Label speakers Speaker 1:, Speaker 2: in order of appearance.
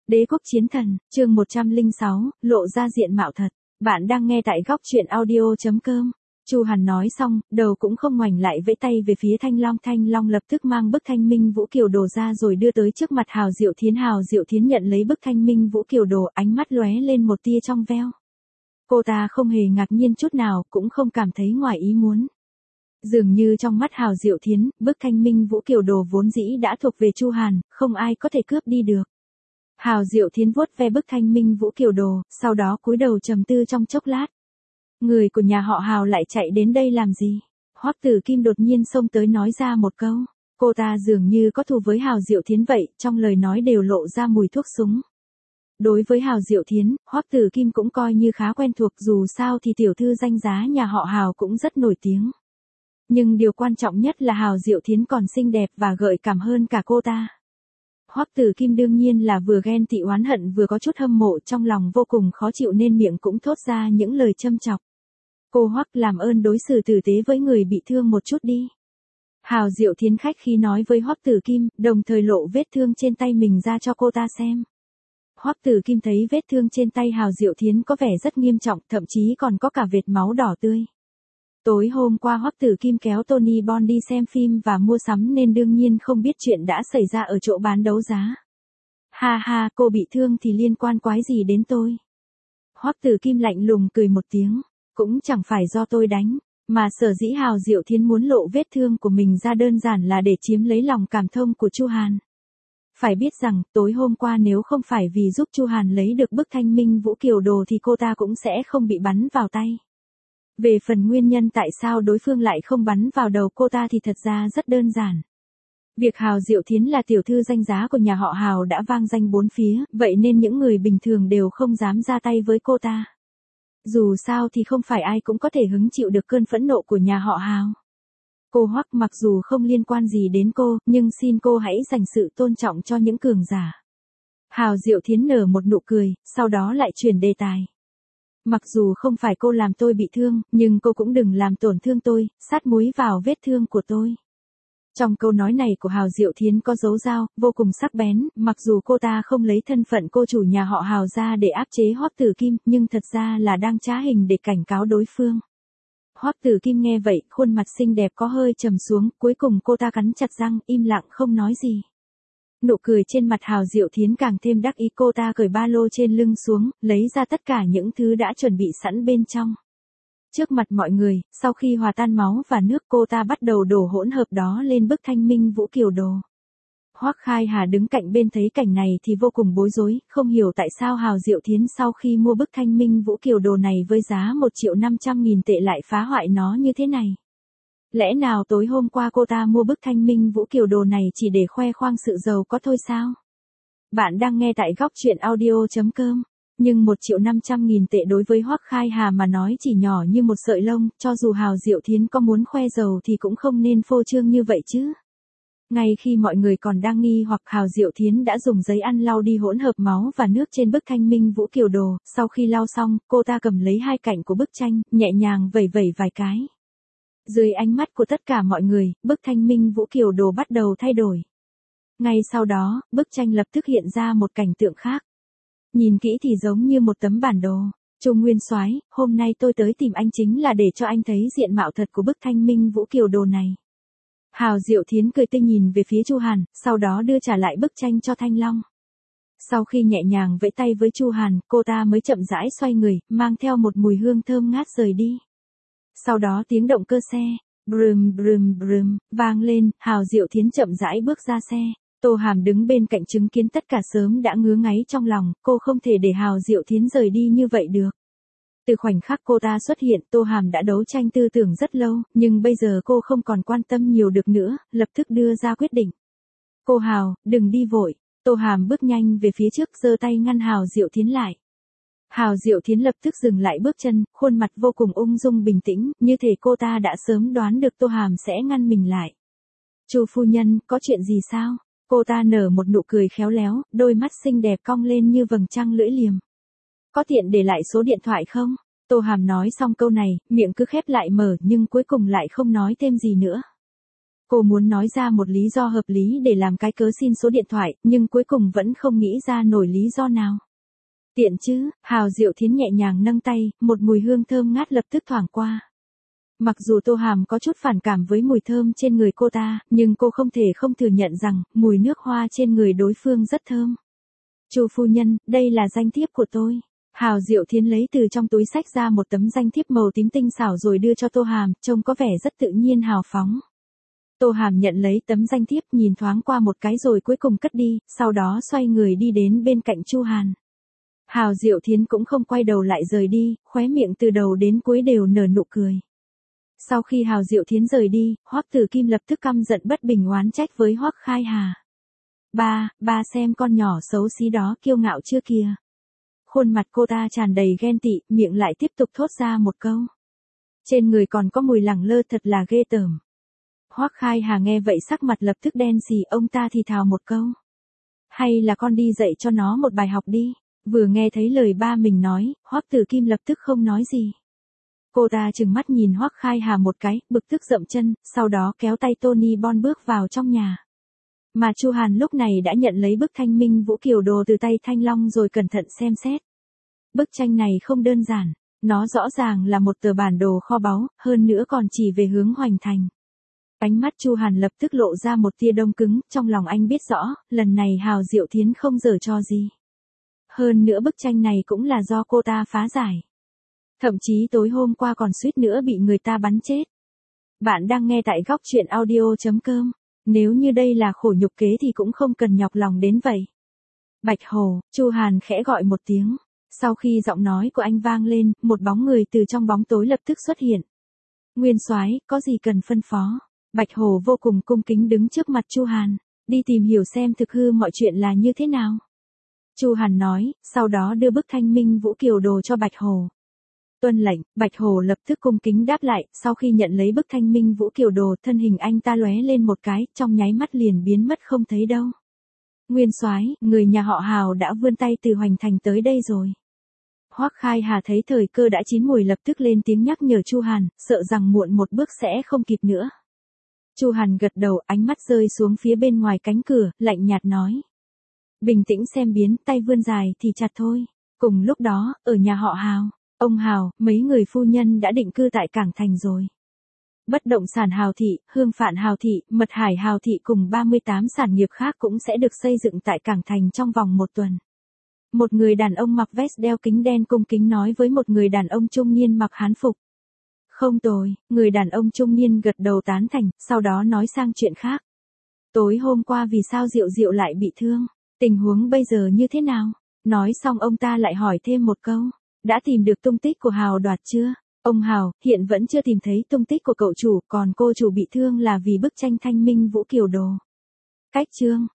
Speaker 1: Đế quốc chiến thần, chương 106, lộ ra diện mạo thật. Bạn đang nghe tại góc truyện audio.com. Chu Hàn nói xong, đầu cũng không ngoảnh lại vẫy tay về phía Thanh Long lập tức mang bức Thanh Minh Vũ Kiều Đồ ra rồi đưa tới trước mặt Hào Diệu Thiến. Hào Diệu Thiến nhận lấy bức Thanh Minh Vũ Kiều Đồ, ánh mắt lóe lên một tia trong veo. Cô ta không hề ngạc nhiên chút nào, cũng không cảm thấy ngoài ý muốn. Dường như trong mắt Hào Diệu Thiến, bức Thanh Minh Vũ Kiều Đồ vốn dĩ đã thuộc về Chu Hàn, không ai có thể cướp đi được. Hào Diệu Thiến vuốt ve bức Thanh Minh Vũ Kiều Đồ, sau đó cúi đầu trầm tư trong chốc lát. Người của nhà họ Hào lại chạy đến đây làm gì? Hoắc Tử Kim đột nhiên xông tới nói ra một câu. Cô ta dường như có thù với Hào Diệu Thiến vậy, trong lời nói đều lộ ra mùi thuốc súng. Đối với Hào Diệu Thiến, Hoắc Tử Kim cũng coi như khá quen thuộc, dù sao thì tiểu thư danh giá nhà họ Hào cũng rất nổi tiếng. Nhưng điều quan trọng nhất là Hào Diệu Thiến còn xinh đẹp và gợi cảm hơn cả cô ta. Hoắc Tử Kim đương nhiên là vừa ghen tị oán hận vừa có chút hâm mộ, trong lòng vô cùng khó chịu nên miệng cũng thốt ra những lời châm chọc. Cô Hoắc, làm ơn đối xử tử tế với người bị thương một chút đi. Hào Diệu Thiến khách khí nói với Hoắc Tử Kim, đồng thời lộ vết thương trên tay mình ra cho cô ta xem. Hoắc Tử Kim thấy vết thương trên tay Hào Diệu Thiến có vẻ rất nghiêm trọng, thậm chí còn có cả vệt máu đỏ tươi. Tối hôm qua Hoắc Tử Kim kéo Tony Bon đi xem phim và mua sắm nên đương nhiên không biết chuyện đã xảy ra ở chỗ bán đấu giá. Ha ha, cô bị thương thì liên quan quái gì đến tôi? Hoắc Tử Kim lạnh lùng cười một tiếng, cũng chẳng phải do tôi đánh, mà sở dĩ Hào Diệu Thiến muốn lộ vết thương của mình ra đơn giản là để chiếm lấy lòng cảm thông của Chu Hàn. Phải biết rằng, tối hôm qua nếu không phải vì giúp Chu Hàn lấy được bức Thanh Minh Vũ Kiều Đồ thì cô ta cũng sẽ không bị bắn vào tay. Về phần nguyên nhân tại sao đối phương lại không bắn vào đầu cô ta thì thật ra rất đơn giản. Việc Hào Diệu Thiến là tiểu thư danh giá của nhà họ Hào đã vang danh bốn phía, vậy nên những người bình thường đều không dám ra tay với cô ta. Dù sao thì không phải ai cũng có thể hứng chịu được cơn phẫn nộ của nhà họ Hào. Cô Hoắc, mặc dù không liên quan gì đến cô, nhưng xin cô hãy dành sự tôn trọng cho những cường giả. Hào Diệu Thiến nở một nụ cười, sau đó lại chuyển đề tài. Mặc dù không phải cô làm tôi bị thương, nhưng cô cũng đừng làm tổn thương tôi, sát muối vào vết thương của tôi. Trong câu nói này của Hào Diệu Thiến có dấu dao, vô cùng sắc bén, mặc dù cô ta không lấy thân phận cô chủ nhà họ Hào ra để áp chế Hoắc Tử Kim, nhưng thật ra là đang trá hình để cảnh cáo đối phương. Hoắc Tử Kim nghe vậy, khuôn mặt xinh đẹp có hơi trầm xuống, cuối cùng cô ta cắn chặt răng, im lặng không nói gì. Nụ cười trên mặt Hào Diệu Thiến càng thêm đắc ý, cô ta cởi ba lô trên lưng xuống, lấy ra tất cả những thứ đã chuẩn bị sẵn bên trong. Trước mặt mọi người, sau khi hòa tan máu và nước cô ta bắt đầu đổ hỗn hợp đó lên bức Thanh Minh Vũ Kiều Đồ. Hoắc Khai Hà đứng cạnh bên thấy cảnh này thì vô cùng bối rối, không hiểu tại sao Hào Diệu Thiến sau khi mua bức Thanh Minh Vũ Kiều Đồ này với giá 1.500.000 tệ lại phá hoại nó như thế này. Lẽ nào tối hôm qua cô ta mua bức Thanh Minh Vũ Kiều Đồ này chỉ để khoe khoang sự giàu có thôi sao? Bạn đang nghe tại góc truyện audio.com. Nhưng 1.500.000 tệ đối với Hoắc Khai Hà mà nói chỉ nhỏ như một sợi lông, cho dù Hào Diệu Thiến có muốn khoe giàu thì cũng không nên phô trương như vậy chứ. Ngay khi mọi người còn đang nghi hoặc, Hào Diệu Thiến đã dùng giấy ăn lau đi hỗn hợp máu và nước trên bức Thanh Minh Vũ Kiều Đồ, sau khi lau xong, cô ta cầm lấy hai cạnh của bức tranh, nhẹ nhàng vẩy vẩy vài cái. Dưới ánh mắt của tất cả mọi người, bức Thanh Minh Vũ Kiều Đồ bắt đầu thay đổi. Ngay sau đó, bức tranh lập tức hiện ra một cảnh tượng khác. Nhìn kỹ thì giống như một tấm bản đồ. Trung Nguyên Soái, hôm nay tôi tới tìm anh chính là để cho anh thấy diện mạo thật của bức Thanh Minh Vũ Kiều Đồ này. Hào Diệu Thiến cười tươi nhìn về phía Chu Hàn, sau đó đưa trả lại bức tranh cho Thanh Long. Sau khi nhẹ nhàng vẫy tay với Chu Hàn, cô ta mới chậm rãi xoay người, mang theo một mùi hương thơm ngát rời đi. Sau đó tiếng động cơ xe, brum brum brum, vang lên, Hào Diệu Thiến chậm rãi bước ra xe. Tô Hàm đứng bên cạnh chứng kiến tất cả sớm đã ngứa ngáy trong lòng, cô không thể để Hào Diệu Thiến rời đi như vậy được. Từ khoảnh khắc cô ta xuất hiện, Tô Hàm đã đấu tranh tư tưởng rất lâu, nhưng bây giờ cô không còn quan tâm nhiều được nữa, lập tức đưa ra quyết định. Cô Hào, đừng đi vội. Tô Hàm bước nhanh về phía trước, giơ tay ngăn Hào Diệu Thiến lại. Hào Diệu Thiến lập tức dừng lại bước chân, khuôn mặt vô cùng ung dung bình tĩnh, như thể cô ta đã sớm đoán được Tô Hàm sẽ ngăn mình lại. Chu phu nhân, có chuyện gì sao? Cô ta nở một nụ cười khéo léo, đôi mắt xinh đẹp cong lên như vầng trăng lưỡi liềm. Có tiện để lại số điện thoại không? Tô Hàm nói xong câu này, miệng cứ khép lại mở nhưng cuối cùng lại không nói thêm gì nữa. Cô muốn nói ra một lý do hợp lý để làm cái cớ xin số điện thoại, nhưng cuối cùng vẫn không nghĩ ra nổi lý do nào. Tiện chứ, Hào Diệu Thiến nhẹ nhàng nâng tay, một mùi hương thơm ngát lập tức thoảng qua. Mặc dù Tô Hàm có chút phản cảm với mùi thơm trên người cô ta, nhưng cô không thể không thừa nhận rằng, mùi nước hoa trên người đối phương rất thơm. Chu phu nhân, đây là danh thiếp của tôi. Hào Diệu Thiến lấy từ trong túi xách ra một tấm danh thiếp màu tím tinh xảo rồi đưa cho Tô Hàm, trông có vẻ rất tự nhiên hào phóng. Tô Hàm nhận lấy tấm danh thiếp, nhìn thoáng qua một cái rồi cuối cùng cất đi, sau đó xoay người đi đến bên cạnh Chu Hàn. Hào Diệu Thiến cũng không quay đầu lại rời đi, khóe miệng từ đầu đến cuối đều nở nụ cười. Sau khi Hào Diệu Thiến rời đi, Hoắc Tử Kim lập tức căm giận bất bình oán trách với Hoắc Khai Hà. Ba xem con nhỏ xấu xí đó kiêu ngạo chưa kìa. Khuôn mặt cô ta tràn đầy ghen tị, miệng lại tiếp tục thốt ra một câu. Trên người còn có mùi lẳng lơ thật là ghê tởm. Hoắc Khai Hà nghe vậy sắc mặt lập tức đen xì, ông ta thì thào một câu. Hay là con đi dạy cho nó một bài học đi. Vừa nghe thấy lời ba mình nói, Hoắc Tử Kim lập tức không nói gì. Cô ta trừng mắt nhìn Hoắc Khai Hà một cái, bực tức dậm chân, sau đó kéo tay Tony Bon bước vào trong nhà. Mà Chu Hàn lúc này đã nhận lấy bức Thanh Minh Vũ Kiều Đồ từ tay Thanh Long rồi cẩn thận xem xét. Bức tranh này không đơn giản, nó rõ ràng là một tờ bản đồ kho báu, hơn nữa còn chỉ về hướng Hoành Thành. Ánh mắt Chu Hàn lập tức lộ ra một tia đông cứng, trong lòng anh biết rõ, lần này Hào Diệu Thiến không giở trò gì. Hơn nữa bức tranh này cũng là do cô ta phá giải. Thậm chí tối hôm qua còn suýt nữa bị người ta bắn chết. Bạn đang nghe tại góc truyện audio.com. Nếu như đây là khổ nhục kế thì cũng không cần nhọc lòng đến vậy. Bạch Hồ, Chu Hàn khẽ gọi một tiếng. Sau khi giọng nói của anh vang lên, một bóng người từ trong bóng tối lập tức xuất hiện. Nguyên soái, có gì cần phân phó? Bạch Hồ vô cùng cung kính đứng trước mặt Chu Hàn, đi tìm hiểu xem thực hư mọi chuyện là như thế nào. Chu Hàn nói, sau đó đưa bức Thanh Minh Vũ Kiều Đồ cho Bạch Hồ. Tuân lệnh, Bạch Hồ lập tức cung kính đáp lại, sau khi nhận lấy bức Thanh Minh Vũ Kiều Đồ, thân hình anh ta lóe lên một cái, trong nháy mắt liền biến mất không thấy đâu. Nguyên soái, người nhà họ Hào đã vươn tay từ Hoành Thành tới đây rồi. Hoắc Khai Hà thấy thời cơ đã chín mùi lập tức lên tiếng nhắc nhở Chu Hàn, sợ rằng muộn một bước sẽ không kịp nữa. Chu Hàn gật đầu, ánh mắt rơi xuống phía bên ngoài cánh cửa, lạnh nhạt nói. Bình tĩnh xem biến, tay vươn dài thì chặt thôi. Cùng lúc đó, ở nhà họ Hào, ông Hào, mấy người phu nhân đã định cư tại Cảng Thành rồi. Bất động sản Hào Thị, Hương Phạn Hào Thị, Mật Hải Hào Thị cùng 38 sản nghiệp khác cũng sẽ được xây dựng tại Cảng Thành trong vòng một tuần. Một người đàn ông mặc vest đeo kính đen cung kính nói với một người đàn ông trung niên mặc hán phục. Không tồi, người đàn ông trung niên gật đầu tán thành, sau đó nói sang chuyện khác. Tối hôm qua vì sao Diệu Diệu lại bị thương? Tình huống bây giờ như thế nào? Nói xong ông ta lại hỏi thêm một câu. Đã tìm được tung tích của Hào Đoạt chưa? Ông Hào, hiện vẫn chưa tìm thấy tung tích của cậu chủ, còn cô chủ bị thương là vì bức tranh Thanh Minh Vũ Kiều Đồ. Cách chương.